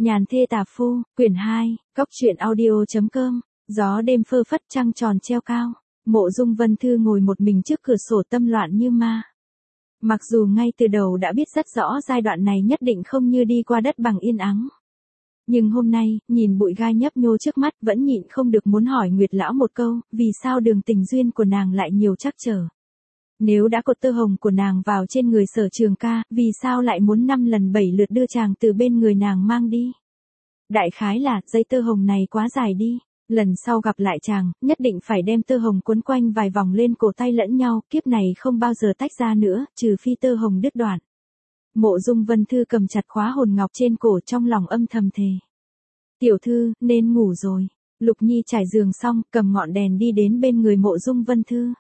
Nhàn thê tà phu, quyển 2, Cóc truyện audio.com, gió đêm phơ phất trăng tròn treo cao, Mộ Dung Vân Thư ngồi một mình trước cửa sổ tâm loạn như ma. Mặc dù ngay từ đầu đã biết rất rõ giai đoạn này nhất định không như đi qua đất bằng yên ắng. Nhưng hôm nay, nhìn bụi gai nhấp nhô trước mắt vẫn nhịn không được muốn hỏi Nguyệt Lão một câu, vì sao đường tình duyên của nàng lại nhiều trắc trở. Nếu đã cột tơ hồng của nàng vào trên người Sở Trường Ca, vì sao lại muốn 5 lần 7 lượt đưa chàng từ bên người nàng mang đi? Đại khái là, dây tơ hồng này quá dài đi, lần sau gặp lại chàng, nhất định phải đem tơ hồng quấn quanh vài vòng lên cổ tay lẫn nhau, kiếp này không bao giờ tách ra nữa, trừ phi tơ hồng đứt đoạn. Mộ Dung Vân Thư cầm chặt khóa hồn ngọc trên cổ trong lòng âm thầm thề. Tiểu thư, nên ngủ rồi. Lục Nhi trải giường xong, cầm ngọn đèn đi đến bên người Mộ Dung Vân Thư.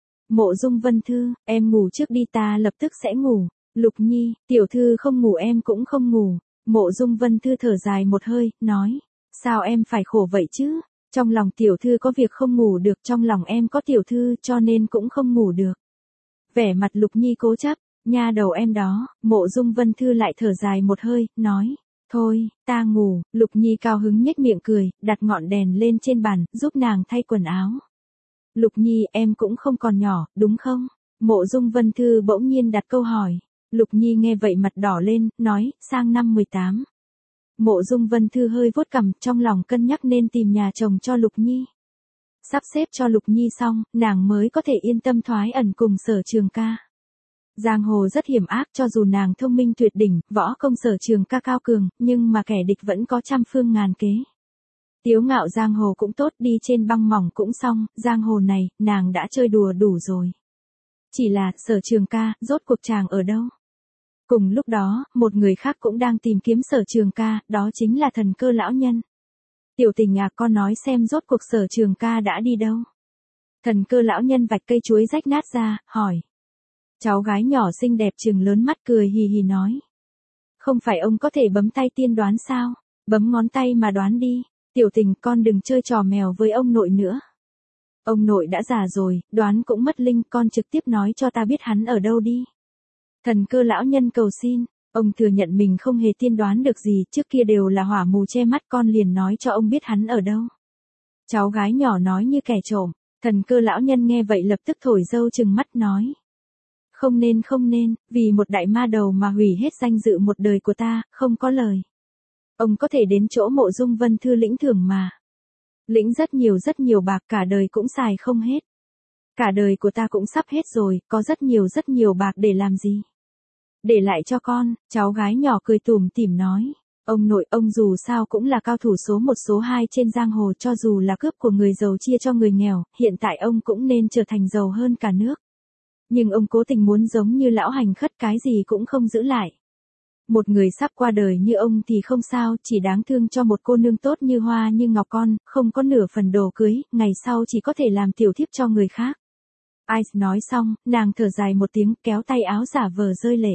Mộ Dung Vân Thư, em ngủ trước đi, ta lập tức sẽ ngủ. Lục Nhi, tiểu thư không ngủ em cũng không ngủ. Mộ Dung Vân Thư thở dài một hơi, nói, sao em phải khổ vậy chứ? Trong lòng tiểu thư có việc không ngủ được, trong lòng em có tiểu thư cho nên cũng không ngủ được. Vẻ mặt Lục Nhi cố chấp, nha đầu em đó. Mộ Dung Vân Thư lại thở dài một hơi, nói, thôi, ta ngủ. Lục Nhi cao hứng nhếch miệng cười, đặt ngọn đèn lên trên bàn, giúp nàng thay quần áo. Lục Nhi, em cũng không còn nhỏ, đúng không? Mộ Dung Vân Thư bỗng nhiên đặt câu hỏi. Lục Nhi nghe vậy mặt đỏ lên, nói, sang năm 18. Mộ Dung Vân Thư hơi vuốt cằm, trong lòng cân nhắc nên tìm nhà chồng cho Lục Nhi. Sắp xếp cho Lục Nhi xong, nàng mới có thể yên tâm thoái ẩn cùng Sở Trường Ca. Giang hồ rất hiểm ác, cho dù nàng thông minh tuyệt đỉnh, võ công Sở Trường Ca cao cường, nhưng mà kẻ địch vẫn có trăm phương ngàn kế. Tiếu ngạo giang hồ cũng tốt, đi trên băng mỏng cũng xong, giang hồ này, nàng đã chơi đùa đủ rồi. Chỉ là, Sở Trường Ca, rốt cuộc chàng ở đâu? Cùng lúc đó, một người khác cũng đang tìm kiếm Sở Trường Ca, đó chính là Thần Cơ lão nhân. Tiểu Tình à, con nói xem rốt cuộc Sở Trường Ca đã đi đâu? Thần Cơ lão nhân vạch cây chuối rách nát ra, hỏi. Cháu gái nhỏ xinh đẹp trừng lớn mắt cười hì hì nói. Không phải ông có thể bấm tay tiên đoán sao? Bấm ngón tay mà đoán đi. Tiểu Tình, con đừng chơi trò mèo với ông nội nữa. Ông nội đã già rồi, đoán cũng mất linh, con trực tiếp nói cho ta biết hắn ở đâu đi. Thần Cơ lão nhân cầu xin, ông thừa nhận mình không hề tiên đoán được gì, trước kia đều là hỏa mù che mắt, con liền nói cho ông biết hắn ở đâu. Cháu gái nhỏ nói như kẻ trộm. Thần Cơ lão nhân nghe vậy lập tức thổi dâu trừng mắt nói. Không nên, vì một đại ma đầu mà hủy hết danh dự một đời của ta, không có lời. Ông có thể đến chỗ Mộ Dung Vân Thư lĩnh thưởng mà. Lĩnh rất nhiều bạc, cả đời cũng xài không hết. Cả đời của ta cũng sắp hết rồi, có rất nhiều bạc để làm gì? Để lại cho con. Cháu gái nhỏ cười tủm tỉm nói. Ông nội, ông dù sao cũng là cao thủ số 1 số 2 trên giang hồ, cho dù là cướp của người giàu chia cho người nghèo, hiện tại ông cũng nên trở thành giàu hơn cả nước. Nhưng ông cố tình muốn giống như lão hành khất, cái gì cũng không giữ lại. Một người sắp qua đời như ông thì không sao, chỉ đáng thương cho một cô nương tốt như hoa như ngọc con, không có nửa phần đồ cưới, ngày sau chỉ có thể làm tiểu thiếp cho người khác. Ai nói xong, nàng thở dài một tiếng, kéo tay áo giả vờ rơi lệ.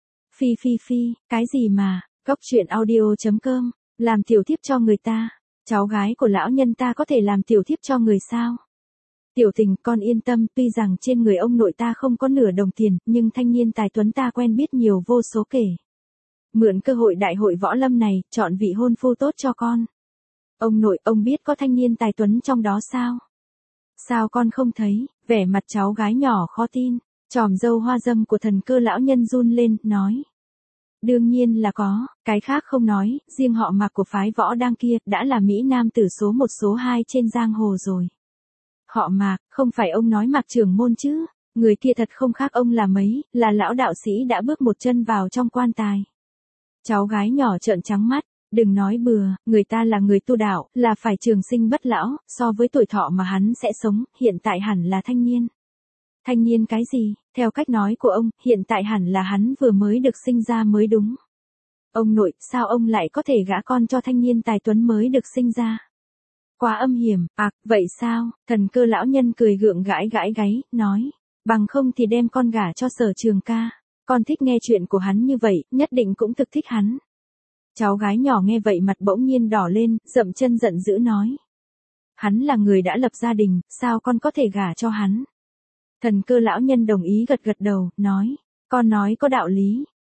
Phi, cái gì mà, Cóc truyện audio.com, làm tiểu thiếp cho người ta, cháu gái của lão nhân ta có thể làm tiểu thiếp cho người sao? Tiểu Tình, con yên tâm, tuy rằng trên người ông nội ta không có nửa đồng tiền, nhưng thanh niên tài tuấn ta quen biết nhiều vô số kể. Mượn cơ hội đại hội võ lâm này, chọn vị hôn phu tốt cho con. Ông nội, ông biết có thanh niên tài tuấn trong đó sao? Sao con không thấy? Vẻ mặt cháu gái nhỏ khó tin. Chòm râu hoa dâm của Thần Cơ lão nhân run lên, nói. Đương nhiên là có, cái khác không nói, riêng họ Mạc của phái võ đang kia, đã là mỹ nam tử số 1 số 2 trên giang hồ rồi. Họ Mạc, không phải ông nói Mạc trưởng môn chứ? Người kia thật không khác ông là mấy, là lão đạo sĩ đã bước một chân vào trong quan tài. Cháu gái nhỏ trợn trắng mắt, đừng nói bừa, người ta là người tu đạo, là phải trường sinh bất lão, so với tuổi thọ mà hắn sẽ sống, hiện tại hẳn là thanh niên. Thanh niên cái gì? Theo cách nói của ông, hiện tại hẳn là hắn vừa mới được sinh ra mới đúng. Ông nội, sao ông lại có thể gả con cho thanh niên tài tuấn mới được sinh ra? Quá âm hiểm, vậy sao? Thần Cơ lão nhân cười gượng gãi gáy, nói, bằng không thì đem con gả cho Sở Trường Ca. Con thích nghe chuyện của hắn như vậy, nhất định cũng thực thích hắn. Cháu gái nhỏ nghe vậy mặt bỗng nhiên đỏ lên, dậm chân giận dữ nói. Hắn là người đã lập gia đình, sao con có thể gả cho hắn? Thần Cơ lão nhân đồng ý gật đầu, nói, con nói có đạo lý,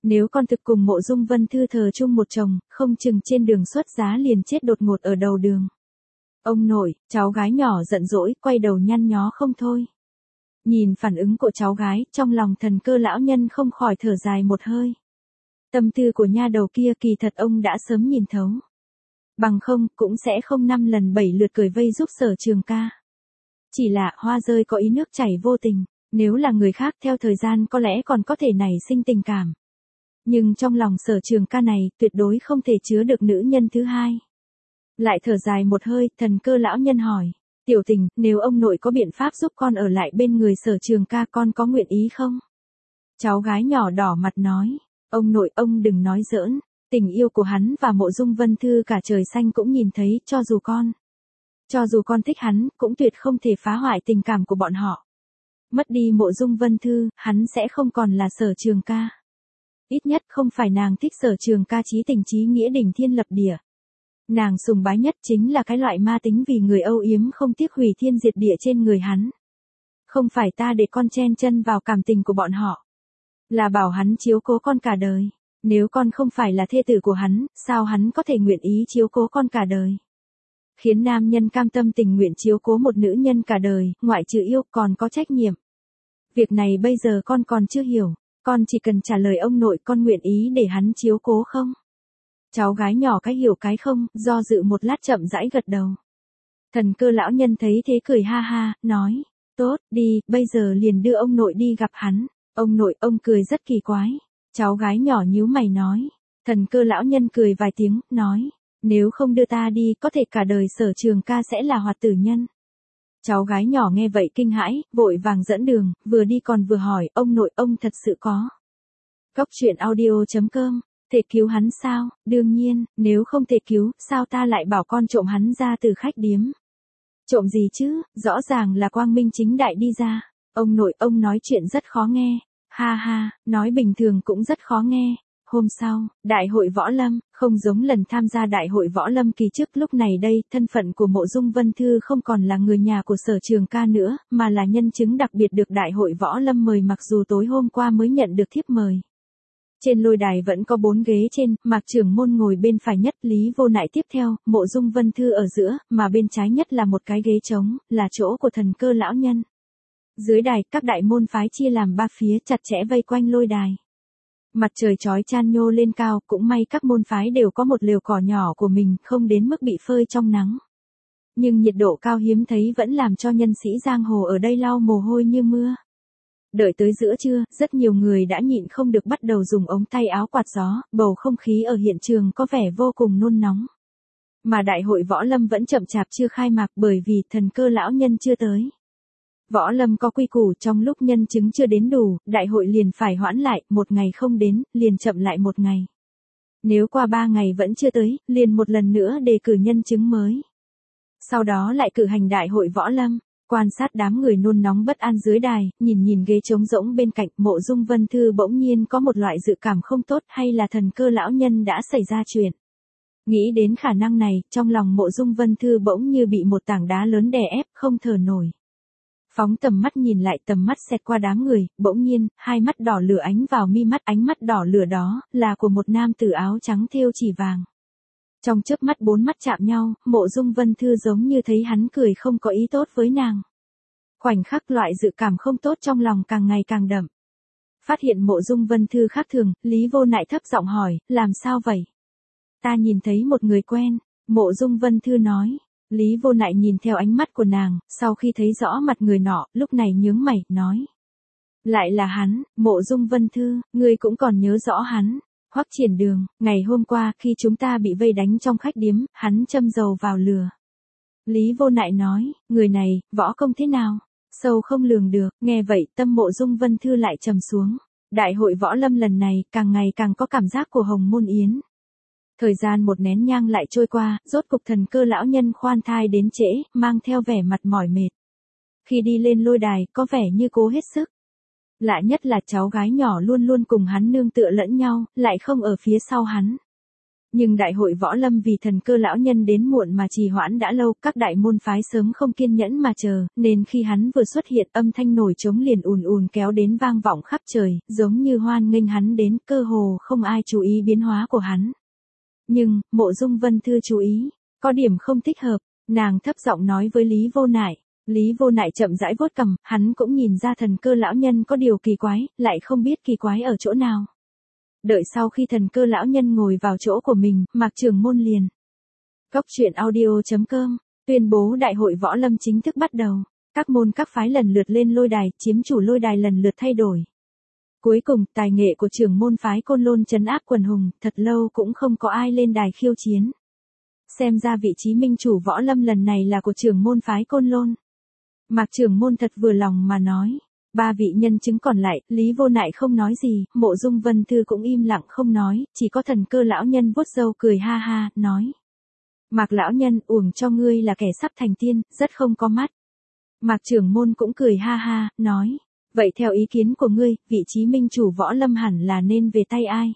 Nếu con thực cùng Mộ Dung Vân Thư thờ chung một chồng, không chừng trên đường xuất giá liền chết đột ngột ở đầu đường. Ông nội, cháu gái nhỏ giận dỗi, quay đầu nhăn nhó không thôi. Nhìn phản ứng của cháu gái, trong lòng Thần Cơ lão nhân không khỏi thở dài một hơi. Tâm tư của nha đầu kia kỳ thật ông đã sớm nhìn thấu. Bằng không, cũng sẽ không 5 lần 7 lượt cười vây giúp Sở Trường ca. Chỉ là hoa rơi có ý nước chảy vô tình, nếu là người khác theo thời gian có lẽ còn có thể nảy sinh tình cảm. Nhưng trong lòng Sở Trường ca này tuyệt đối không thể chứa được nữ nhân thứ hai. Lại thở dài một hơi, Thần Cơ lão nhân hỏi, tiểu tình, nếu ông nội có biện pháp giúp con ở lại bên người Sở Trường ca con có nguyện ý không? Cháu gái nhỏ đỏ mặt nói, ông nội ông đừng nói giỡn, tình yêu của hắn và Mộ Dung Vân Thư cả trời xanh cũng nhìn thấy, cho dù con thích hắn, cũng tuyệt không thể phá hoại tình cảm của bọn họ. Mất đi Mộ Dung Vân Thư, hắn sẽ không còn là Sở Trường ca. Ít nhất không phải nàng thích Sở Trường ca chí tình chí nghĩa đỉnh thiên lập địa. Nàng sùng bái nhất chính là cái loại ma tính vì người âu yếm không tiếc hủy thiên diệt địa trên người hắn. Không phải ta để con chen chân vào cảm tình của bọn họ. Là bảo hắn chiếu cố con cả đời. Nếu con không phải là thê tử của hắn, sao hắn có thể nguyện ý chiếu cố con cả đời? Khiến nam nhân cam tâm tình nguyện chiếu cố một nữ nhân cả đời, ngoại trừ yêu còn có trách nhiệm. Việc này bây giờ con còn chưa hiểu, con chỉ cần trả lời ông nội con nguyện ý để hắn chiếu cố không? Cháu gái nhỏ cái hiểu cái không, do dự một lát chậm rãi gật đầu. Thần Cơ lão nhân thấy thế cười ha ha, nói, tốt, đi, bây giờ liền đưa ông nội đi gặp hắn. Ông nội, ông cười rất kỳ quái. Cháu gái nhỏ nhíu mày nói. Thần Cơ lão nhân cười vài tiếng, nói, nếu không đưa ta đi, có thể cả đời Sở Trường ca sẽ là hoạt tử nhân. Cháu gái nhỏ nghe vậy kinh hãi, vội vàng dẫn đường, vừa đi còn vừa hỏi, ông nội ông thật sự có. Cóc truyện audio.com, thể cứu hắn sao? Đương nhiên, nếu không thể cứu, sao ta lại bảo con trộm hắn ra từ khách điếm? Trộm gì chứ, rõ ràng là quang minh chính đại đi ra. Ông nội ông nói chuyện rất khó nghe. Ha ha, nói bình thường cũng rất khó nghe. Hôm sau, đại hội võ lâm, không giống lần tham gia đại hội võ lâm kỳ trước lúc này đây, thân phận của Mộ Dung Vân Thư không còn là người nhà của Sở Trường ca nữa, mà là nhân chứng đặc biệt được đại hội võ lâm mời mặc dù tối hôm qua mới nhận được thiếp mời. Trên lôi đài vẫn có 4 ghế trên, Mạc Trưởng môn ngồi bên phải nhất, Lý Vô Nại tiếp theo, Mộ Dung Vân Thư ở giữa, mà bên trái nhất là một cái ghế trống, là chỗ của Thần Cơ lão nhân. Dưới đài, các đại môn phái chia làm 3 phía chặt chẽ vây quanh lôi đài. Mặt trời chói chan nhô lên cao, cũng may các môn phái đều có một lều cỏ nhỏ của mình, không đến mức bị phơi trong nắng. Nhưng nhiệt độ cao hiếm thấy vẫn làm cho nhân sĩ giang hồ ở đây lau mồ hôi như mưa. Đợi tới giữa trưa, rất nhiều người đã nhịn không được bắt đầu dùng ống tay áo quạt gió, bầu không khí ở hiện trường có vẻ vô cùng nôn nóng. Mà đại hội võ lâm vẫn chậm chạp chưa khai mạc bởi vì Thần Cơ lão nhân chưa tới. Võ lâm có quy củ, trong lúc nhân chứng chưa đến đủ, đại hội liền phải hoãn lại, 1 ngày không đến, liền chậm lại 1 ngày. Nếu qua 3 ngày vẫn chưa tới, liền một lần nữa đề cử nhân chứng mới. Sau đó lại cử hành đại hội võ lâm. Quan sát đám người nôn nóng bất an dưới đài, nhìn ghế trống rỗng bên cạnh, Mộ Dung Vân Thư bỗng nhiên có một loại dự cảm không tốt, hay là Thần Cơ lão nhân đã xảy ra chuyện. Nghĩ đến khả năng này, trong lòng Mộ Dung Vân Thư bỗng như bị một tảng đá lớn đè ép, không thở nổi. Phóng tầm mắt nhìn lại, tầm mắt xẹt qua đám người, bỗng nhiên, hai mắt đỏ lửa ánh vào mi mắt, ánh mắt đỏ lửa đó, là của một nam tử áo trắng thêu chỉ vàng. Trong chớp mắt 4 mắt chạm nhau, Mộ Dung Vân Thư giống như thấy hắn cười không có ý tốt với nàng. Khoảnh khắc loại dự cảm không tốt trong lòng càng ngày càng đậm. Phát hiện Mộ Dung Vân Thư khác thường, Lý Vô Nại thấp giọng hỏi, làm sao vậy? Ta nhìn thấy một người quen, Mộ Dung Vân Thư nói. Lý Vô Nại nhìn theo ánh mắt của nàng, sau khi thấy rõ mặt người nọ, lúc này nhướng mày, nói. Lại là hắn, Mộ Dung Vân Thư, ngươi cũng còn nhớ rõ hắn. Hoắc Triển Đường, ngày hôm qua khi chúng ta bị vây đánh trong khách điếm, hắn châm dầu vào lửa. Lý Vô Nại nói, người này, võ công thế nào? Sâu không lường được, nghe vậy tâm Mộ Dung Vân Thư lại trầm xuống. Đại hội võ lâm lần này, càng ngày càng có cảm giác của Hồng Môn Yến. Thời gian một nén nhang lại trôi qua, rốt cục Thần Cơ lão nhân khoan thai đến trễ, mang theo vẻ mặt mỏi mệt. Khi đi lên lôi đài, có vẻ như cố hết sức. Lạ nhất là cháu gái nhỏ luôn luôn cùng hắn nương tựa lẫn nhau, lại không ở phía sau hắn. Nhưng đại hội võ lâm vì thần cơ lão nhân đến muộn mà trì hoãn đã lâu, các đại môn phái sớm không kiên nhẫn mà chờ, nên khi hắn vừa xuất hiện âm thanh nổi trống liền ùn ùn kéo đến vang vọng khắp trời, giống như hoan nghênh hắn đến, cơ hồ không ai chú ý biến hóa của hắn. Nhưng, Mộ Dung Vân Thư chú ý, có điểm không thích hợp, nàng thấp giọng nói với Lý Vô Nại. Lý Vô Nại chậm rãi vuốt cằm, hắn cũng nhìn ra thần cơ lão nhân có điều kỳ quái, lại không biết kỳ quái ở chỗ nào. Đợi sau khi thần cơ lão nhân ngồi vào chỗ của mình, Mạc Trường Môn liền. Cốc truyện audio.com, tuyên bố đại hội võ lâm chính thức bắt đầu. Các môn các phái lần lượt lên lôi đài, chiếm chủ lôi đài lần lượt thay đổi. Cuối cùng, tài nghệ của trưởng môn phái Côn Lôn trấn áp quần hùng, thật lâu cũng không có ai lên đài khiêu chiến. Xem ra vị trí minh chủ võ lâm lần này là của trưởng môn phái Côn Lôn. Mạc Trường Môn thật vừa lòng mà nói. Ba vị nhân chứng còn lại, Lý Vô Nại không nói gì, Mộ Dung Vân Thư cũng im lặng không nói, chỉ có thần cơ lão nhân vuốt râu cười ha ha, nói. Mạc lão nhân, uổng cho ngươi là kẻ sắp thành tiên, rất không có mắt. Mạc Trường Môn cũng cười ha ha, nói. Vậy theo ý kiến của ngươi, vị trí minh chủ võ lâm hẳn là nên về tay ai?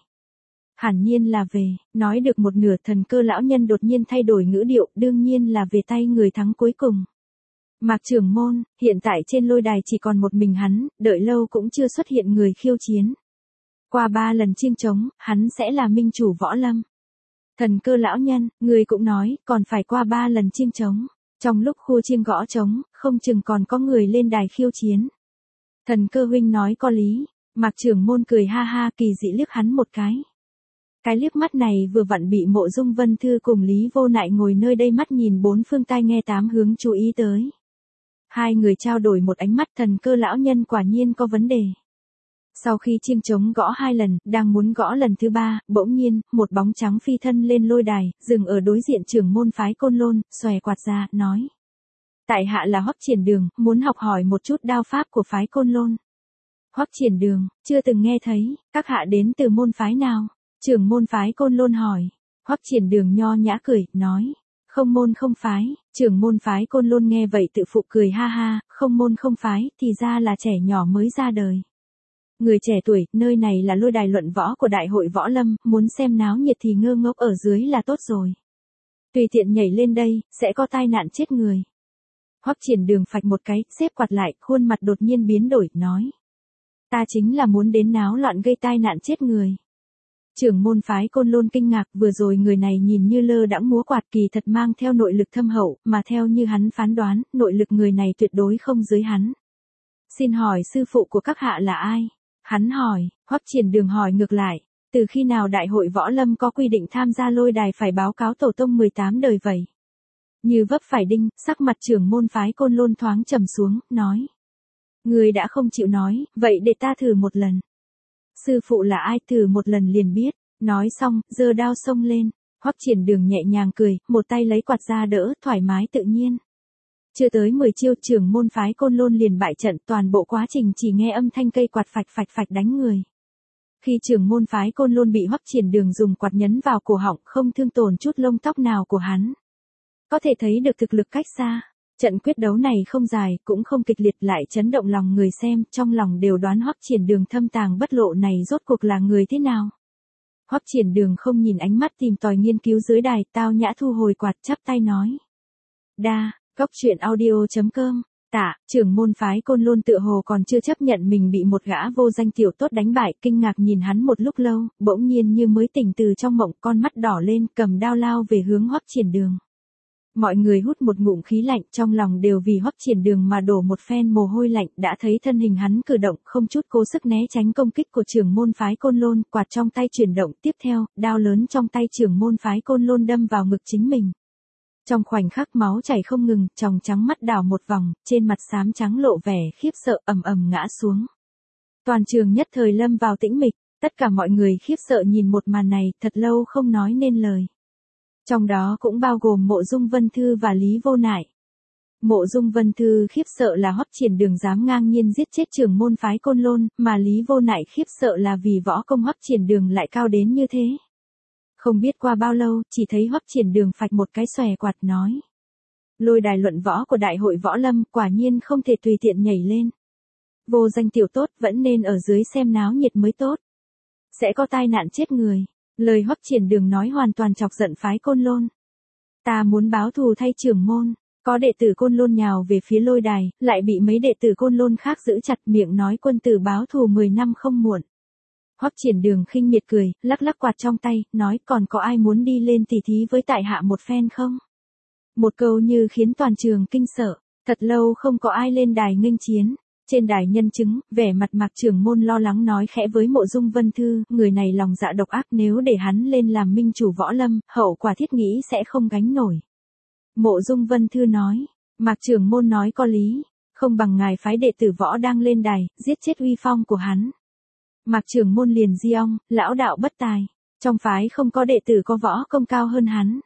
Hẳn nhiên là về, nói được một nửa thần cơ lão nhân đột nhiên thay đổi ngữ điệu, đương nhiên là về tay người thắng cuối cùng. Mạc Trường Môn, hiện tại trên lôi đài chỉ còn một mình hắn, đợi lâu cũng chưa xuất hiện người khiêu chiến. Qua 3 lần chiêng trống, hắn sẽ là minh chủ võ lâm. Thần cơ lão nhân, người cũng nói, còn phải qua 3 lần chiêng trống. Trong lúc khu chiêng gõ trống, không chừng còn có người lên đài khiêu chiến. Thần cơ huynh nói có lý, Mạc Trường Môn cười ha ha kỳ dị liếc hắn một cái. Cái liếc mắt này vừa vặn bị Mộ Dung Vân Thư cùng Lý Vô Nại ngồi nơi đây mắt nhìn bốn phương tai nghe tám hướng chú ý tới. Hai người trao đổi một ánh mắt, thần cơ lão nhân quả nhiên có vấn đề. Sau khi chiêng trống gõ 2 lần, đang muốn gõ lần thứ 3, bỗng nhiên, một bóng trắng phi thân lên lôi đài, dừng ở đối diện trưởng môn phái Côn Lôn, xòe quạt ra, nói. Tại hạ là Hoắc Triển Đường, muốn học hỏi một chút đao pháp của phái Côn Lôn. Hoắc Triển Đường, chưa từng nghe thấy, các hạ đến từ môn phái nào? Trưởng môn phái Côn Lôn hỏi. Hoắc Triển Đường nho nhã cười, nói. Không môn không phái, trưởng môn phái Côn Lôn nghe vậy tự phụ cười ha ha, không môn không phái, thì ra là trẻ nhỏ mới ra đời. Người trẻ tuổi, nơi này là lôi đài luận võ của đại hội võ lâm, muốn xem náo nhiệt thì ngơ ngốc ở dưới là tốt rồi. Tùy tiện nhảy lên đây, sẽ có tai nạn chết người. Hoắc Triển Đường phạch một cái, xếp quạt lại, khuôn mặt đột nhiên biến đổi, nói. Ta chính là muốn đến náo loạn gây tai nạn chết người. Trưởng môn phái Côn Lôn kinh ngạc, vừa rồi người này nhìn như lơ đãng múa quạt kỳ thật mang theo nội lực thâm hậu, mà theo như hắn phán đoán, nội lực người này tuyệt đối không dưới hắn. Xin hỏi sư phụ của các hạ là ai? Hắn hỏi, Hoắc Triển Đường hỏi ngược lại, từ khi nào đại hội võ lâm có quy định tham gia lôi đài phải báo cáo tổ tông 18 đời vậy? Như vấp phải đinh, sắc mặt trưởng môn phái Côn Lôn thoáng trầm xuống, nói. Người đã không chịu nói, vậy để ta thử một lần. Sư phụ là ai, thử một lần liền biết. Nói xong, giơ đao xông lên. Hoắc Triển Đường nhẹ nhàng cười, một tay lấy quạt ra đỡ, thoải mái tự nhiên. Chưa tới 10 chiêu, trưởng môn phái Côn Lôn liền bại trận, toàn bộ quá trình chỉ nghe âm thanh cây quạt phạch phạch phạch đánh người. Khi trưởng môn phái Côn Lôn bị Hoắc Triển Đường dùng quạt nhấn vào cổ họng, không thương tổn chút lông tóc nào của hắn. Có thể thấy được thực lực cách xa. Trận quyết đấu này không dài, cũng không kịch liệt, lại chấn động lòng người xem, trong lòng đều đoán Hoắc Triển Đường thâm tàng bất lộ này rốt cuộc là người thế nào. Hoắc Triển Đường không nhìn ánh mắt tìm tòi nghiên cứu dưới đài, tao nhã thu hồi quạt, chắp tay nói. Đa, Cốc truyện audio.com, tạ, trưởng môn phái Côn Lôn tựa hồ còn chưa chấp nhận mình bị một gã vô danh tiểu tốt đánh bại, kinh ngạc nhìn hắn một lúc lâu, bỗng nhiên như mới tỉnh từ trong mộng, con mắt đỏ lên, cầm đao lao về hướng Hoắc Triển Đường. Mọi người hút một ngụm khí lạnh, trong lòng đều vì Hoắc Triển Đường mà đổ một phen mồ hôi lạnh, đã thấy thân hình hắn cử động, không chút cố sức né tránh công kích của trưởng môn phái Côn Lôn, quạt trong tay chuyển động, tiếp theo, đao lớn trong tay trưởng môn phái Côn Lôn đâm vào ngực chính mình. Trong khoảnh khắc máu chảy không ngừng, tròng trắng mắt đảo một vòng, trên mặt xám trắng lộ vẻ khiếp sợ, ầm ầm ngã xuống. Toàn trường nhất thời lâm vào tĩnh mịch, tất cả mọi người khiếp sợ nhìn một màn này, thật lâu không nói nên lời. Trong đó cũng bao gồm Mộ Dung Vân Thư và Lý Vô Nại. Mộ Dung Vân Thư khiếp sợ là Hoắc Triển Đường dám ngang nhiên giết chết trưởng môn phái Côn Lôn, mà Lý Vô Nại khiếp sợ là vì võ công Hoắc Triển Đường lại cao đến như thế. Không biết qua bao lâu, chỉ thấy Hoắc Triển Đường phạch một cái xòe quạt nói. Lôi đài luận võ của đại hội võ lâm quả nhiên không thể tùy tiện nhảy lên. Vô danh tiểu tốt vẫn nên ở dưới xem náo nhiệt mới tốt. Sẽ có tai nạn chết người. Lời Hoắc Triển Đường nói hoàn toàn chọc giận phái Côn Lôn. Ta muốn báo thù thay trưởng môn, có đệ tử Côn Lôn nhào về phía lôi đài, lại bị mấy đệ tử Côn Lôn khác giữ chặt miệng nói quân tử báo thù 10 năm không muộn. Hoắc Triển Đường khinh miệt cười, lắc lắc quạt trong tay, nói còn có ai muốn đi lên tỉ thí với tại hạ một phen không? Một câu như khiến toàn trường kinh sợ, thật lâu không có ai lên đài nghênh chiến. Trên đài nhân chứng, vẻ mặt Mạc trưởng môn lo lắng nói khẽ với Mộ Dung Vân Thư, người này lòng dạ độc ác, nếu để hắn lên làm minh chủ võ lâm, hậu quả thiết nghĩ sẽ không gánh nổi. Mộ Dung Vân Thư nói, Mạc trưởng môn nói có lý, không bằng ngài phái đệ tử võ đang lên đài, giết chết uy phong của hắn. Mạc trưởng môn liền di ong, lão đạo bất tài, trong phái không có đệ tử có võ công cao hơn hắn.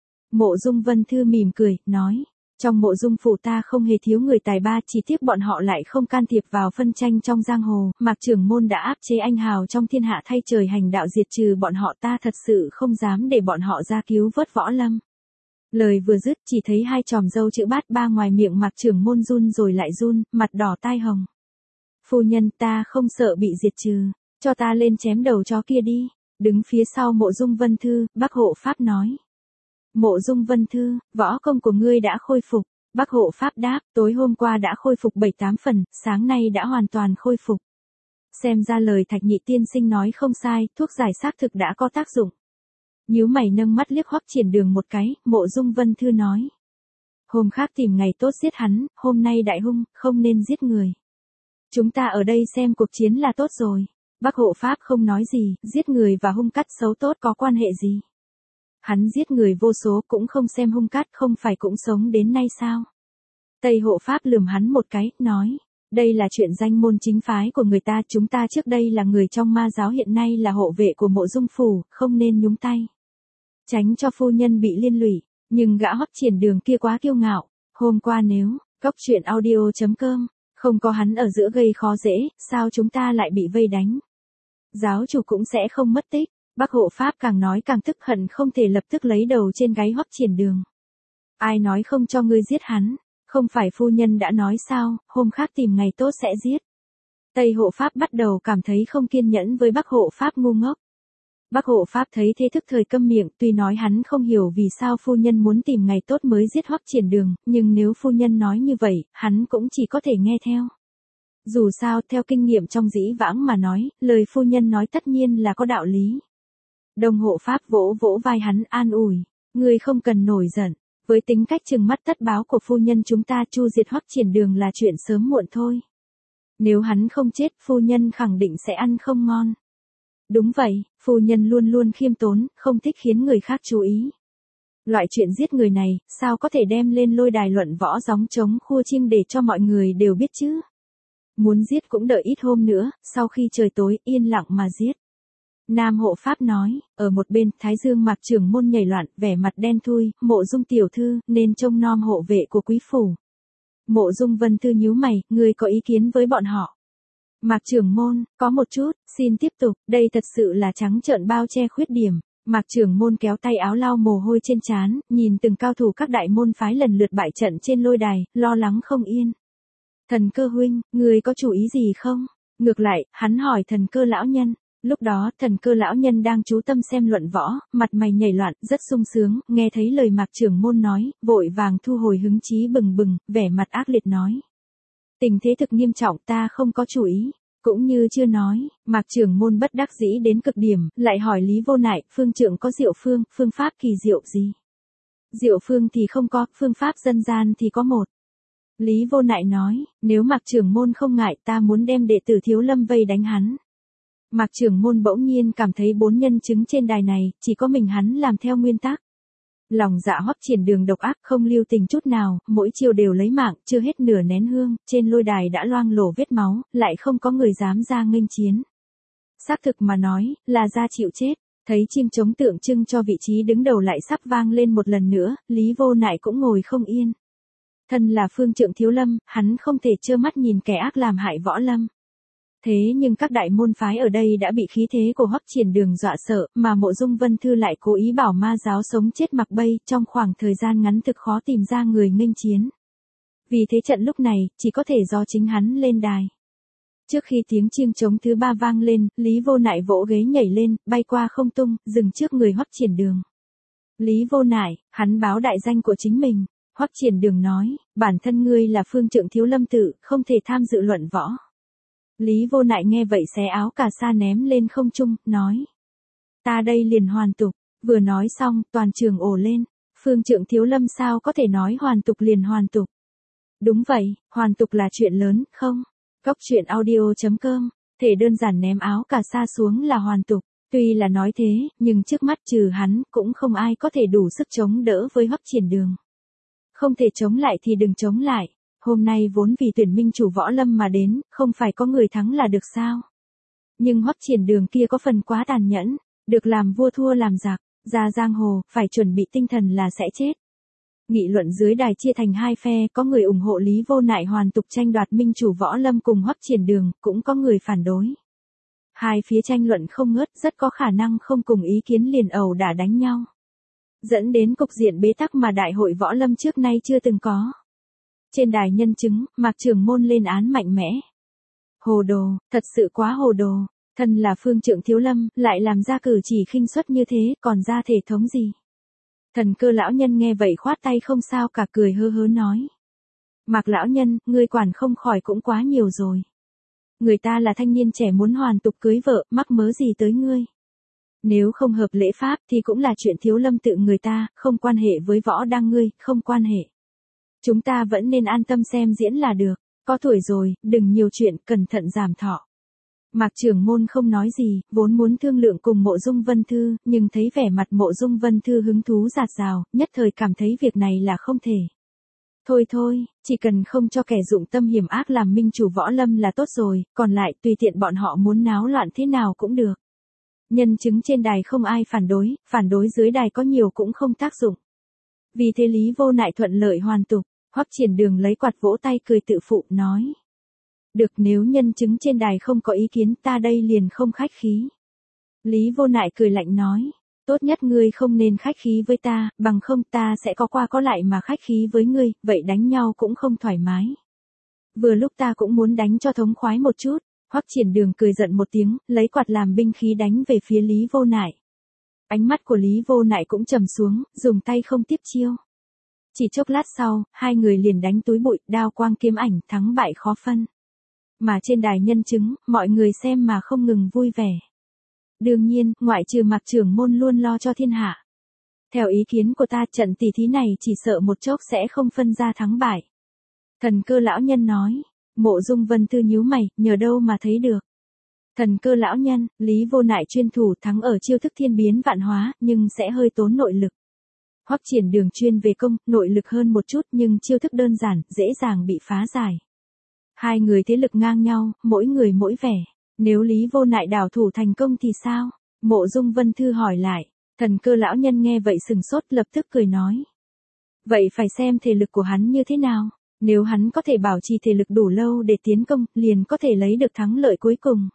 Mộ Dung Vân Thư mỉm cười, nói, trong Mộ Dung phủ ta không hề thiếu người tài ba, chỉ tiếc bọn họ lại không can thiệp vào phân tranh trong giang hồ, Mạc trưởng môn đã áp chế anh hào trong thiên hạ thay trời hành đạo diệt trừ bọn họ, ta thật sự không dám để bọn họ ra cứu vớt võ lâm. Lời vừa dứt chỉ thấy hai chòm râu chữ bát ba ngoài miệng Mạc trưởng môn run rồi lại run, mặt đỏ tai hồng. Phu nhân, ta không sợ bị diệt trừ, cho ta lên chém đầu chó kia đi. Đứng phía sau Mộ Dung Vân Thư, Bắc Hộ Pháp nói. Mộ Dung Vân Thư, võ công của ngươi đã khôi phục. Bắc Hộ Pháp đáp, tối hôm qua đã khôi phục 7-8 phần, sáng nay đã hoàn toàn khôi phục. Xem ra lời Thạch Nhị tiên sinh nói không sai, thuốc giải xác thực đã có tác dụng. Nhíu mày nâng mắt liếc Hoắc Triển Đường một cái, Mộ Dung Vân Thư nói. Hôm khác tìm ngày tốt giết hắn, hôm nay đại hung, không nên giết người. Chúng ta ở đây xem cuộc chiến là tốt rồi. Bắc Hộ Pháp không nói gì, giết người và hung cắt xấu tốt có quan hệ gì. Hắn giết người vô số cũng không xem hung cát, không phải cũng sống đến nay sao? Tây Hộ Pháp lườm hắn một cái, nói, đây là chuyện danh môn chính phái của người ta, chúng ta trước đây là người trong ma giáo, hiện nay là hộ vệ của Mộ Dung phủ, không nên nhúng tay. Tránh cho phu nhân bị liên lụy, nhưng gã Hoắc Triển Đường kia quá kiêu ngạo, hôm qua nếu, cóc truyện audio.com, không có hắn ở giữa gây khó dễ, sao chúng ta lại bị vây đánh? Giáo chủ cũng sẽ không mất tích. Bắc Hộ Pháp càng nói càng tức hận, không thể lập tức lấy đầu trên gáy Hoắc Triển Đường. Ai nói không cho ngươi giết hắn, không phải phu nhân đã nói sao, hôm khác tìm ngày tốt sẽ giết. Tây Hộ Pháp bắt đầu cảm thấy không kiên nhẫn với Bắc Hộ Pháp ngu ngốc. Bắc Hộ Pháp thấy thế thức thời câm miệng, tuy nói hắn không hiểu vì sao phu nhân muốn tìm ngày tốt mới giết Hoắc Triển Đường, nhưng nếu phu nhân nói như vậy, hắn cũng chỉ có thể nghe theo. Dù sao, theo kinh nghiệm trong dĩ vãng mà nói, lời phu nhân nói tất nhiên là có đạo lý. Đông Hộ Pháp vỗ vỗ vai hắn an ủi, ngươi không cần nổi giận, với tính cách trừng mắt tất báo của phu nhân chúng ta, chu diệt Hoắc Triển Đường là chuyện sớm muộn thôi. Nếu hắn không chết, phu nhân khẳng định sẽ ăn không ngon. Đúng vậy, phu nhân luôn luôn khiêm tốn, không thích khiến người khác chú ý. Loại chuyện giết người này, sao có thể đem lên lôi đài luận võ gióng trống khua chiêng để cho mọi người đều biết chứ? Muốn giết cũng đợi ít hôm nữa, sau khi trời tối, yên lặng mà giết. Nam Hộ Pháp nói, ở một bên, Thái Dương Mạc trưởng môn nhảy loạn, vẻ mặt đen thui, Mộ Dung tiểu thư, nên trông nom hộ vệ của quý phủ. Mộ Dung Vân Thư nhíu mày, ngươi có ý kiến với bọn họ? Mạc trưởng môn, có một chút, xin tiếp tục, đây thật sự là trắng trợn bao che khuyết điểm. Mạc trưởng môn kéo tay áo lau mồ hôi trên trán, nhìn từng cao thủ các đại môn phái lần lượt bại trận trên lôi đài, lo lắng không yên. Thần Cơ huynh, ngươi có chủ ý gì không? Ngược lại, hắn hỏi Thần Cơ lão nhân. Lúc đó, Thần Cơ lão nhân đang chú tâm xem luận võ, mặt mày nhảy loạn, rất sung sướng, nghe thấy lời Mạc trưởng môn nói, vội vàng thu hồi hứng chí bừng bừng, vẻ mặt ác liệt nói. Tình thế thực nghiêm trọng, ta không có chủ ý. Cũng như chưa nói, Mạc trưởng môn bất đắc dĩ đến cực điểm, lại hỏi Lý Vô Nại, phương trượng có diệu phương, phương pháp kỳ diệu gì? Diệu phương thì không có, phương pháp dân gian thì có một. Lý Vô Nại nói, nếu Mạc trưởng môn không ngại, ta muốn đem đệ tử Thiếu Lâm vây đánh hắn. Mạc trưởng môn bỗng nhiên cảm thấy 4 nhân chứng trên đài này, chỉ có mình hắn làm theo nguyên tắc. Lòng dạ Hoắc Triển Đường độc ác không lưu tình chút nào, mỗi chiêu đều lấy mạng, chưa hết nửa nén hương, trên lôi đài đã loang lổ vết máu, lại không có người dám ra nghênh chiến. Xác thực mà nói, là ra chịu chết, thấy chim trống tượng trưng cho vị trí đứng đầu lại sắp vang lên một lần nữa, Lý Vô Nại cũng ngồi không yên. Thân là phương trượng Thiếu Lâm, hắn không thể trơ mắt nhìn kẻ ác làm hại võ lâm. Thế nhưng các đại môn phái ở đây đã bị khí thế của Hoắc Triển Đường dọa sợ, mà Mộ Dung Vân Thư lại cố ý bảo ma giáo sống chết mặc bay, trong khoảng thời gian ngắn thực khó tìm ra người nghênh chiến. Vì thế trận lúc này, chỉ có thể do chính hắn lên đài. Trước khi tiếng chiêng trống thứ 3 vang lên, Lý Vô Nại vỗ ghế nhảy lên, bay qua không tung, dừng trước người Hoắc Triển Đường. Lý Vô Nại, hắn báo đại danh của chính mình. Hoắc Triển Đường nói, bản thân ngươi là phương trượng Thiếu Lâm tự, không thể tham dự luận võ. Lý Vô Nại nghe vậy xé áo cà sa ném lên không trung, nói. Ta đây liền hoàn tục. Vừa nói xong, toàn trường ồ lên. Phương trượng Thiếu Lâm sao có thể nói hoàn tục liền hoàn tục. Đúng vậy, hoàn tục là chuyện lớn, không? Góc truyện audio.com, thể đơn giản ném áo cà sa xuống là hoàn tục. Tuy là nói thế, nhưng trước mắt trừ hắn, cũng không ai có thể đủ sức chống đỡ với Hoắc Triển Đường. Không thể chống lại thì đừng chống lại. Hôm nay vốn vì tuyển minh chủ võ lâm mà đến, không phải có người thắng là được sao? Nhưng Hoắc Triển Đường kia có phần quá tàn nhẫn, được làm vua thua làm giặc, ra giang hồ, phải chuẩn bị tinh thần là sẽ chết. Nghị luận dưới đài chia thành hai phe, có người ủng hộ Lý Vô Nại hoàn tục tranh đoạt minh chủ võ lâm cùng Hoắc Triển Đường, cũng có người phản đối. Hai phía tranh luận không ngớt, rất có khả năng không cùng ý kiến liền ẩu đả đánh nhau. Dẫn đến cục diện bế tắc mà đại hội võ lâm trước nay chưa từng có. Trên đài nhân chứng, Mạc Trưởng Môn lên án mạnh mẽ. Hồ đồ, thật sự quá hồ đồ. Thân là phương trượng Thiếu Lâm, lại làm ra cử chỉ khinh suất như thế, còn ra thể thống gì? Thần Cơ lão nhân nghe vậy khoát tay không sao cả, cười hơ hớ nói. Mạc lão nhân, ngươi quản không khỏi cũng quá nhiều rồi. Người ta là thanh niên trẻ muốn hoàn tục cưới vợ, mắc mớ gì tới ngươi? Nếu không hợp lễ pháp thì cũng là chuyện Thiếu Lâm tự người ta, không quan hệ với võ đăng ngươi, không quan hệ. Chúng ta vẫn nên an tâm xem diễn là được, có tuổi rồi, đừng nhiều chuyện, cẩn thận giảm thọ. Mạc Trưởng Môn không nói gì, vốn muốn thương lượng cùng Mộ Dung Vân Thư, nhưng thấy vẻ mặt Mộ Dung Vân Thư hứng thú rạt rào, nhất thời cảm thấy việc này là không thể. Thôi thôi, chỉ cần không cho kẻ dụng tâm hiểm ác làm minh chủ võ lâm là tốt rồi, còn lại tùy tiện bọn họ muốn náo loạn thế nào cũng được. Nhân chứng trên đài không ai phản đối dưới đài có nhiều cũng không tác dụng. Vì thế Lý Vô Nại thuận lợi hoàn tục, Hoắc Triển Đường lấy quạt vỗ tay cười tự phụ, nói. Được, nếu nhân chứng trên đài không có ý kiến ta đây liền không khách khí. Lý Vô Nại cười lạnh nói, tốt nhất ngươi không nên khách khí với ta, bằng không ta sẽ có qua có lại mà khách khí với ngươi, vậy đánh nhau cũng không thoải mái. Vừa lúc ta cũng muốn đánh cho thống khoái một chút. Hoắc Triển Đường cười giận một tiếng, lấy quạt làm binh khí đánh về phía Lý Vô Nại. Ánh mắt của Lý Vô Nại cũng trầm xuống, dùng tay không tiếp chiêu. Chỉ chốc lát sau, hai người liền đánh túi bụi, đao quang kiếm ảnh, thắng bại khó phân. Mà trên đài nhân chứng, mọi người xem mà không ngừng vui vẻ. Đương nhiên, ngoại trừ Mạc Trưởng Môn luôn lo cho thiên hạ. Theo ý kiến của ta, trận tỷ thí này chỉ sợ một chốc sẽ không phân ra thắng bại. Thần Cơ lão nhân nói. Mộ Dung Vân Thư nhíu mày, nhờ đâu mà thấy được. Thần Cơ lão nhân, Lý Vô Nại chuyên thủ thắng ở chiêu thức thiên biến vạn hóa, nhưng sẽ hơi tốn nội lực. Hoắc Triển Đường chuyên về công, nội lực hơn một chút nhưng chiêu thức đơn giản, dễ dàng bị phá giải. Hai người thế lực ngang nhau, mỗi người mỗi vẻ. Nếu Lý Vô Nại đảo thủ thành công thì sao? Mộ Dung Vân Thư hỏi lại. Thần Cơ lão nhân nghe vậy sừng sốt, lập tức cười nói. Vậy phải xem thể lực của hắn như thế nào. Nếu hắn có thể bảo trì thể lực đủ lâu để tiến công, liền có thể lấy được thắng lợi cuối cùng.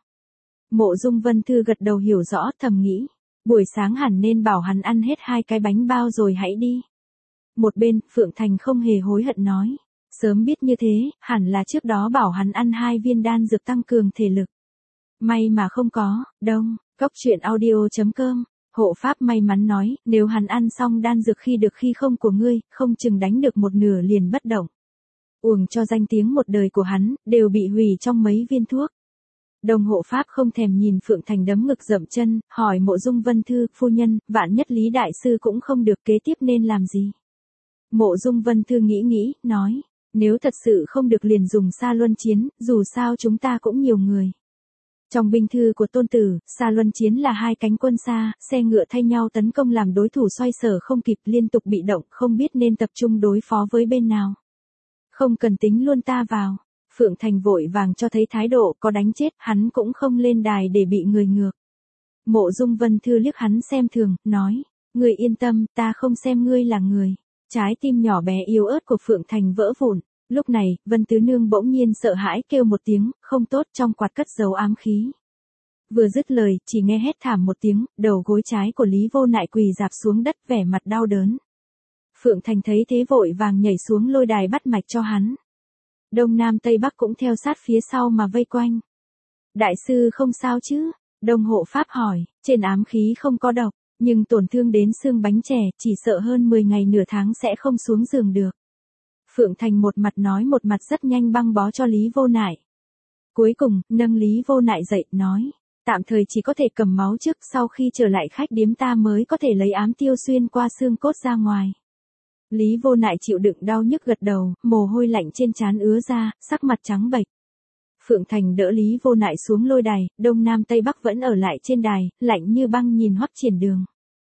Mộ Dung Vân Thư gật đầu hiểu rõ, thầm nghĩ. Buổi sáng hẳn nên bảo hắn ăn hết 2 cái bánh bao rồi hãy đi. Một bên, Phượng Thành không hề hối hận nói. Sớm biết như thế, hẳn là trước đó bảo hắn ăn 2 viên đan dược tăng cường thể lực. May mà không có, đông, góc truyện audio.com. Hộ pháp may mắn nói, nếu hắn ăn xong đan dược khi được khi không của ngươi, không chừng đánh được một nửa liền bất động. Uổng cho danh tiếng một đời của hắn, đều bị hủy trong mấy viên thuốc. Đồng hộ pháp không thèm nhìn Phượng Thành đấm ngực dậm chân, hỏi Mộ Dung Vân Thư, phu nhân, vạn nhất Lý Đại Sư cũng không được, kế tiếp nên làm gì? Mộ Dung Vân Thư nghĩ, nói, nếu thật sự không được liền dùng Sa Luân Chiến, dù sao chúng ta cũng nhiều người. Trong binh thư của Tôn Tử, Sa Luân Chiến là 2 cánh quân xa, xe ngựa thay nhau tấn công làm đối thủ xoay sở không kịp, liên tục bị động, không biết nên tập trung đối phó với bên nào. Không cần tính luôn ta vào. Phượng Thành vội vàng cho thấy thái độ, có đánh chết, hắn cũng không lên đài để bị người ngược. Mộ Dung Vân Thư liếc hắn xem thường, nói, ngươi yên tâm, ta không xem ngươi là người. Trái tim nhỏ bé yếu ớt của Phượng Thành vỡ vụn. Lúc này, Vân Tứ Nương bỗng nhiên sợ hãi kêu một tiếng, không tốt, trong quạt cất giấu ám khí. Vừa dứt lời, chỉ nghe hét thảm một tiếng, đầu gối trái của Lý Vô Nại quỳ rạp xuống đất, vẻ mặt đau đớn. Phượng Thành thấy thế vội vàng nhảy xuống lôi đài bắt mạch cho hắn. Đông Nam Tây Bắc cũng theo sát phía sau mà vây quanh. Đại sư không sao chứ? Đông hộ pháp hỏi, trên ám khí không có độc, nhưng tổn thương đến xương bánh chè, chỉ sợ hơn 10 ngày nửa tháng sẽ không xuống giường được. Phượng Thành một mặt nói một mặt rất nhanh băng bó cho Lý Vô Nại. Cuối cùng, nâng Lý Vô Nại dậy, nói, tạm thời chỉ có thể cầm máu trước, sau khi trở lại khách điếm ta mới có thể lấy ám tiêu xuyên qua xương cốt ra ngoài. Lý Vô Nại chịu đựng đau nhức gật đầu, mồ hôi lạnh trên trán ứa ra, sắc mặt trắng bệch. Phượng Thành đỡ Lý Vô Nại xuống lôi đài, Đông Nam Tây Bắc vẫn ở lại trên đài, lạnh như băng nhìn Hoắc Triển Đường.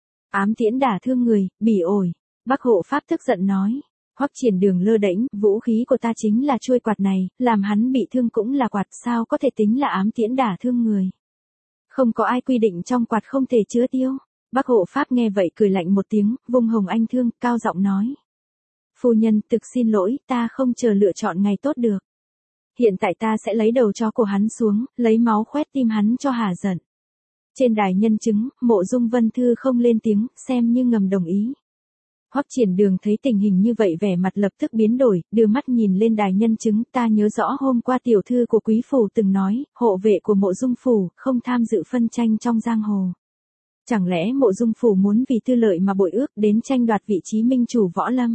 Ám tiễn đả thương người, bỉ ổi. Bắc hộ pháp tức giận nói. Hoắc Triển Đường lơ đễnh, vũ khí của ta chính là chuôi quạt này, làm hắn bị thương cũng là quạt, sao có thể tính là ám tiễn đả thương người. Không có ai quy định trong quạt không thể chứa tiêu. Bắc hộ pháp nghe vậy cười lạnh một tiếng, vung hồng anh thương, cao giọng nói. Phu nhân, thực xin lỗi, ta không chờ lựa chọn ngày tốt được. Hiện tại ta sẽ lấy đầu chó của hắn xuống, lấy máu khoét tim hắn cho hả giận. Trên đài nhân chứng, Mộ Dung Vân Thư không lên tiếng, xem như ngầm đồng ý. Hoắc Triển Đường thấy tình hình như vậy vẻ mặt lập tức biến đổi, đưa mắt nhìn lên đài nhân chứng, ta nhớ rõ hôm qua tiểu thư của quý phủ từng nói, hộ vệ của Mộ Dung phủ không tham dự phân tranh trong giang hồ. Chẳng lẽ Mộ Dung phủ muốn vì tư lợi mà bội ước đến tranh đoạt vị trí minh chủ võ lâm?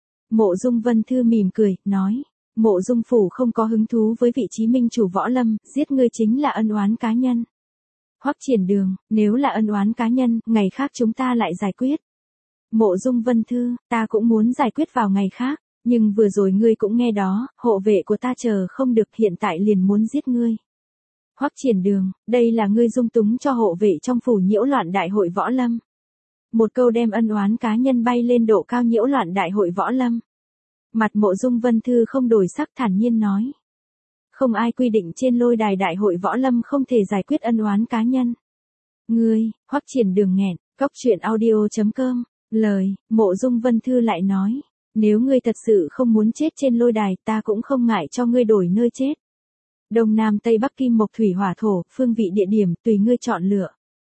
Mộ Dung Vân Thư mỉm cười, nói, Mộ Dung phủ không có hứng thú với vị trí minh chủ võ lâm, giết ngươi chính là ân oán cá nhân. Hoắc Triển Đường, nếu là ân oán cá nhân, ngày khác chúng ta lại giải quyết. Mộ Dung Vân Thư, ta cũng muốn giải quyết vào ngày khác, nhưng vừa rồi ngươi cũng nghe đó, hộ vệ của ta chờ không được, hiện tại liền muốn giết ngươi. Hoắc Triển Đường, đây là ngươi dung túng cho hộ vệ trong phủ nhiễu loạn đại hội võ lâm. Một câu đem ân oán cá nhân bay lên độ cao, nhiễu loạn đại hội võ lâm. Mặt Mộ Dung Vân Thư không đổi sắc, thản nhiên nói. Không ai quy định trên lôi đài đại hội võ lâm không thể giải quyết ân oán cá nhân. Ngươi, Hoắc Triển Đường nghẹn, cóc truyện audio.com, lời, Mộ Dung Vân Thư lại nói. Nếu ngươi thật sự không muốn chết trên lôi đài, ta cũng không ngại cho ngươi đổi nơi chết. Đông Nam Tây Bắc Kim Mộc Thủy Hỏa Thổ, phương vị địa điểm, tùy ngươi chọn lựa.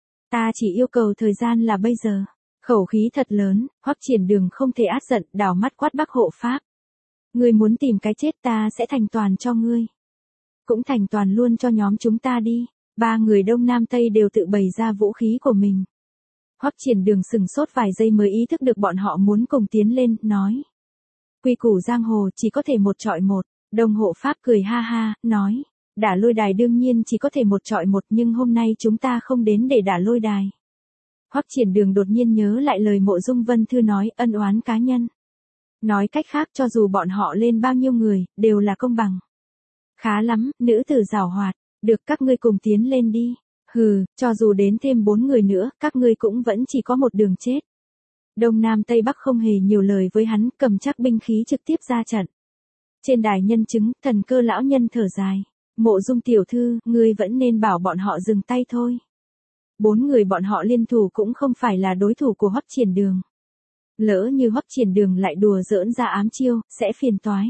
Ta chỉ yêu cầu thời gian là bây giờ. Khẩu khí thật lớn, Hoắc Triển Đường không thể át giận, đảo mắt quát Bắc hộ pháp. Ngươi muốn tìm cái chết, ta sẽ thành toàn cho ngươi. Cũng thành toàn luôn cho nhóm chúng ta đi. Ba người Đông Nam Tây đều tự bày ra vũ khí của mình. Hoắc Triển Đường sừng sốt vài giây mới ý thức được bọn họ muốn cùng tiến lên, nói. Quy củ giang hồ chỉ có thể một chọi một. Đông hộ pháp cười ha ha, nói. Đả lôi đài đương nhiên chỉ có thể một chọi một, nhưng hôm nay chúng ta không đến để đả lôi đài. Hoắc Triển Đường đột nhiên nhớ lại lời Mộ Dung Vân Thư nói, ân oán cá nhân. Nói cách khác, cho dù bọn họ lên bao nhiêu người, đều là công bằng. Khá lắm, nữ tử giàu hoạt, được, các ngươi cùng tiến lên đi. Hừ, cho dù đến thêm 4 người nữa, các ngươi cũng vẫn chỉ có một đường chết. Đông Nam Tây Bắc không hề nhiều lời với hắn, cầm chắc binh khí trực tiếp ra trận. Trên đài nhân chứng, Thần Cơ lão nhân thở dài. Mộ Dung tiểu thư, ngươi vẫn nên bảo bọn họ dừng tay thôi. 4 người bọn họ liên thủ cũng không phải là đối thủ của Hoắc Triển Đường. Lỡ như Hoắc Triển Đường lại đùa giỡn ra ám chiêu, sẽ phiền toái.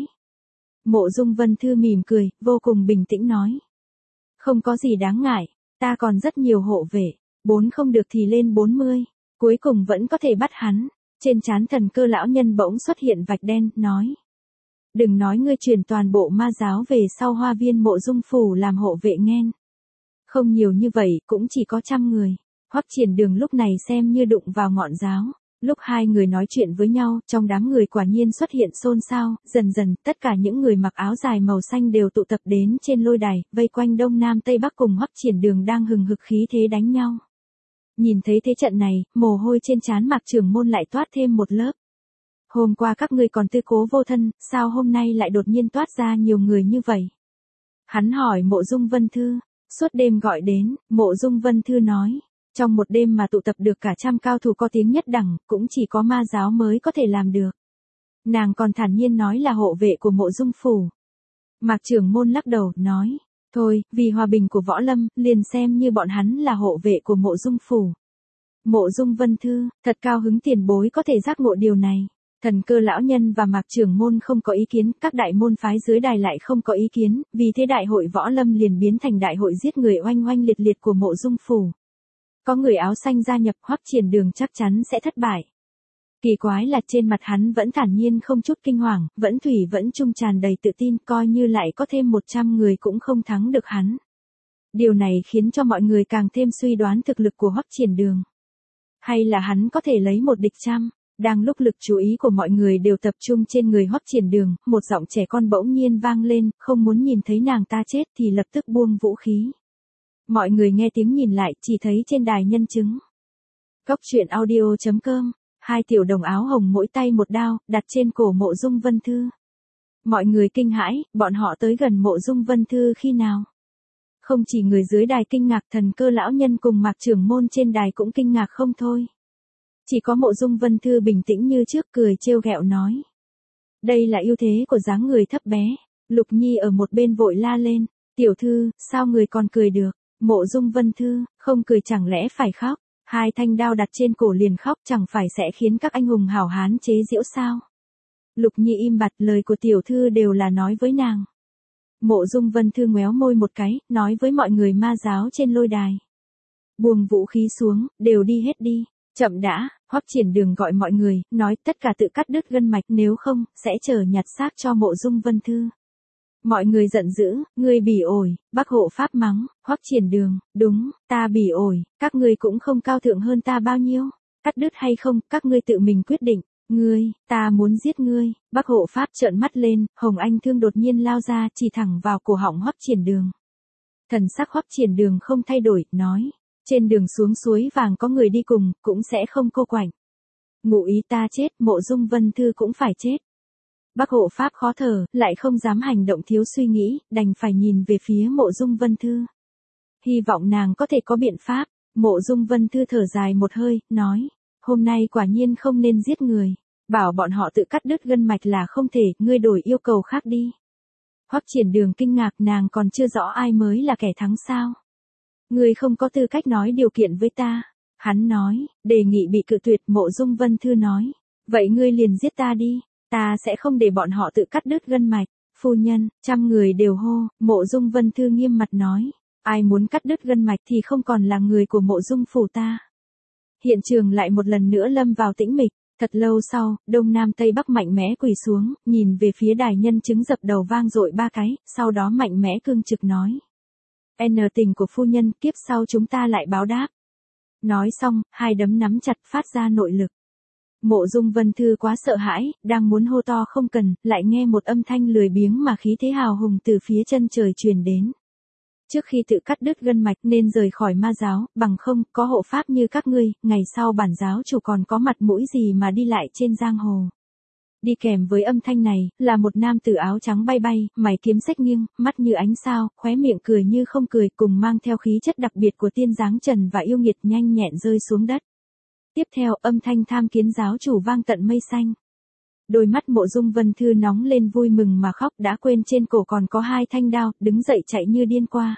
Mộ Dung Vân Thư mỉm cười, vô cùng bình tĩnh nói. Không có gì đáng ngại, ta còn rất nhiều hộ vệ, 4 không được thì lên 40, cuối cùng vẫn có thể bắt hắn. Trên trán Thần Cơ lão nhân bỗng xuất hiện vạch đen, nói. Đừng nói ngươi truyền toàn bộ ma giáo về sau Hoa Viên Mộ Dung phủ làm hộ vệ nghen. Không nhiều như vậy, cũng chỉ có 100 người. Hoắc Triển Đường lúc này xem như đụng vào ngọn giáo. Lúc hai người nói chuyện với nhau, trong đám người quả nhiên xuất hiện xôn xao, dần dần, tất cả những người mặc áo dài màu xanh đều tụ tập đến trên lôi đài, vây quanh Đông Nam Tây Bắc cùng Hoắc Triển Đường đang hừng hực khí thế đánh nhau. Nhìn thấy thế trận này, mồ hôi trên trán Mạc Trưởng môn lại toát thêm một lớp. Hôm qua các ngươi còn tư cố vô thân, sao hôm nay lại đột nhiên toát ra nhiều người như vậy? Hắn hỏi Mộ Dung Vân Thư, suốt đêm gọi đến, Mộ Dung Vân Thư nói. Trong một đêm mà tụ tập được cả 100 cao thủ có tiếng nhất đẳng, cũng chỉ có ma giáo mới có thể làm được. Nàng còn thản nhiên nói là hộ vệ của Mộ Dung phủ. Mạc Trưởng môn lắc đầu, nói, thôi, vì hòa bình của võ lâm, liền xem như bọn hắn là hộ vệ của Mộ Dung phủ. Mộ Dung Vân Thư, thật cao hứng tiền bối có thể giác ngộ điều này. Thần Cơ lão nhân và Mạc Trưởng môn không có ý kiến, các đại môn phái dưới đài lại không có ý kiến, vì thế đại hội võ lâm liền biến thành đại hội giết người oanh oanh liệt liệt của Mộ Dung phủ. Có người áo xanh gia nhập, Hoắc Triển Đường chắc chắn sẽ thất bại. Kỳ quái là trên mặt hắn vẫn thản nhiên không chút kinh hoàng, vẫn thủy vẫn trung tràn đầy tự tin, coi như lại có thêm 100 người cũng không thắng được hắn. Điều này khiến cho mọi người càng thêm suy đoán thực lực của Hoắc Triển Đường. Hay là hắn có thể lấy một địch trăm? Đang lúc lực chú ý của mọi người đều tập trung trên người Hoắc Triển Đường, một giọng trẻ con bỗng nhiên vang lên, không muốn nhìn thấy nàng ta chết thì lập tức buông vũ khí. Mọi người nghe tiếng nhìn lại, chỉ thấy trên đài nhân chứng. Góc truyện audio.com, hai tiểu đồng áo hồng mỗi tay một đao, đặt trên cổ Mộ Dung Vân Thư. Mọi người kinh hãi, bọn họ tới gần Mộ Dung Vân Thư khi nào? Không chỉ người dưới đài kinh ngạc, Thần Cơ lão nhân cùng Mạc trưởng môn trên đài cũng kinh ngạc không thôi. Chỉ có Mộ Dung Vân Thư bình tĩnh như trước, cười trêu ghẹo nói. Đây là ưu thế của dáng người thấp bé. Lục Nhi ở một bên vội la lên. Tiểu thư, sao người còn cười được? Mộ Dung Vân Thư, không cười chẳng lẽ phải khóc? Hai thanh đao đặt trên cổ liền khóc, chẳng phải sẽ khiến các anh hùng hảo hán chế giễu sao? Lục Nhi im bặt, lời của tiểu thư đều là nói với nàng. Mộ Dung Vân Thư ngoéo môi một cái, nói với mọi người ma giáo trên lôi đài. Buông vũ khí xuống, đều đi hết đi. Chậm đã, Hoắc Triển Đường gọi mọi người, nói tất cả tự cắt đứt gân mạch, nếu không, sẽ chờ nhặt xác cho Mộ Dung Vân Thư. Mọi người giận dữ, ngươi bỉ ổi, Bác hộ pháp mắng, Hoắc Triển Đường, đúng, ta bỉ ổi, các ngươi cũng không cao thượng hơn ta bao nhiêu. Cắt đứt hay không, các ngươi tự mình quyết định. Ngươi, ta muốn giết ngươi. Bác hộ pháp trợn mắt lên, hồng anh thương đột nhiên lao ra, chỉ thẳng vào cổ họng Hoắc Triển Đường. Thần sắc Hoắc Triển Đường không thay đổi, nói. Trên đường xuống suối vàng có người đi cùng, cũng sẽ không cô quạnh. Ngụ ý ta chết, Mộ Dung Vân Thư cũng phải chết. Bác hộ pháp khó thở, lại không dám hành động thiếu suy nghĩ, đành phải nhìn về phía Mộ Dung Vân Thư. Hy vọng nàng có thể có biện pháp. Mộ Dung Vân Thư thở dài một hơi, nói. Hôm nay quả nhiên không nên giết người. Bảo bọn họ tự cắt đứt gân mạch là không thể, ngươi đổi yêu cầu khác đi. Hoắc Triển Đường kinh ngạc, nàng còn chưa rõ ai mới là kẻ thắng sao. Ngươi không có tư cách nói điều kiện với ta. Hắn nói, đề nghị bị cự tuyệt. Mộ Dung Vân Thư nói. Vậy ngươi liền giết ta đi. Ta sẽ không để bọn họ tự cắt đứt gân mạch. Phu nhân, trăm người đều hô. Mộ Dung Vân Thư nghiêm mặt nói. Ai muốn cắt đứt gân mạch thì không còn là người của Mộ Dung phủ ta. Hiện trường lại một lần nữa lâm vào tĩnh mịch. Thật lâu sau, Đông Nam Tây Bắc mạnh mẽ quỳ xuống, nhìn về phía đài nhân chứng dập đầu vang dội ba cái, sau đó mạnh mẽ cương trực nói. Tình của phu nhân, kiếp sau chúng ta lại báo đáp. Nói xong, hai đấm nắm chặt phát ra nội lực. Mộ Dung Vân Thư quá sợ hãi, đang muốn hô to không cần, lại nghe một âm thanh lười biếng mà khí thế hào hùng từ phía chân trời truyền đến. Trước khi tự cắt đứt gân mạch nên rời khỏi ma giáo, bằng không, có hộ pháp như các ngươi, ngày sau bản giáo chủ còn có mặt mũi gì mà đi lại trên giang hồ. Đi kèm với âm thanh này, là một nam tử áo trắng bay bay, mày kiếm xếch nghiêng, mắt như ánh sao, khóe miệng cười như không cười, cùng mang theo khí chất đặc biệt của tiên dáng trần và yêu nghiệt nhanh nhẹn rơi xuống đất. Tiếp theo, âm thanh tham kiến giáo chủ vang tận mây xanh. Đôi mắt Mộ Dung Vân Thư nóng lên vui mừng mà khóc, đã quên trên cổ còn có hai thanh đao, đứng dậy chạy như điên qua.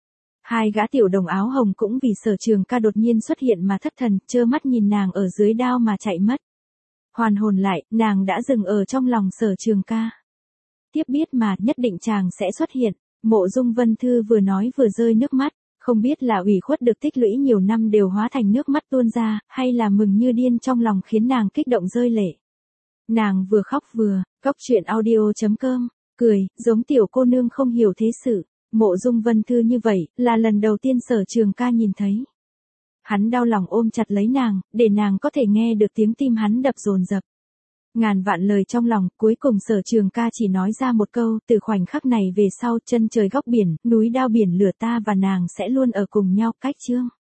Hai gã tiểu đồng áo hồng cũng vì Sở Trường Ca đột nhiên xuất hiện mà thất thần, trơ mắt nhìn nàng ở dưới đao mà chạy mất. Hoàn hồn lại, nàng đã dừng ở trong lòng Sở Trường Ca. Tiếp biết mà, nhất định chàng sẽ xuất hiện. Mộ Dung Vân Thư vừa nói vừa rơi nước mắt, không biết là ủy khuất được tích lũy nhiều năm đều hóa thành nước mắt tuôn ra, hay là mừng như điên trong lòng khiến nàng kích động rơi lệ. Nàng vừa khóc vừa, góc truyện audio.com, cười, giống tiểu cô nương không hiểu thế sự. Mộ Dung Vân Thư như vậy, là lần đầu tiên Sở Trường Ca nhìn thấy. Hắn đau lòng ôm chặt lấy nàng, để nàng có thể nghe được tiếng tim hắn đập dồn dập. Ngàn vạn lời trong lòng, cuối cùng Sở Trường Ca chỉ nói ra một câu, từ khoảnh khắc này về sau, chân trời góc biển, núi đao biển lửa ta và nàng sẽ luôn ở cùng nhau. Cách chương.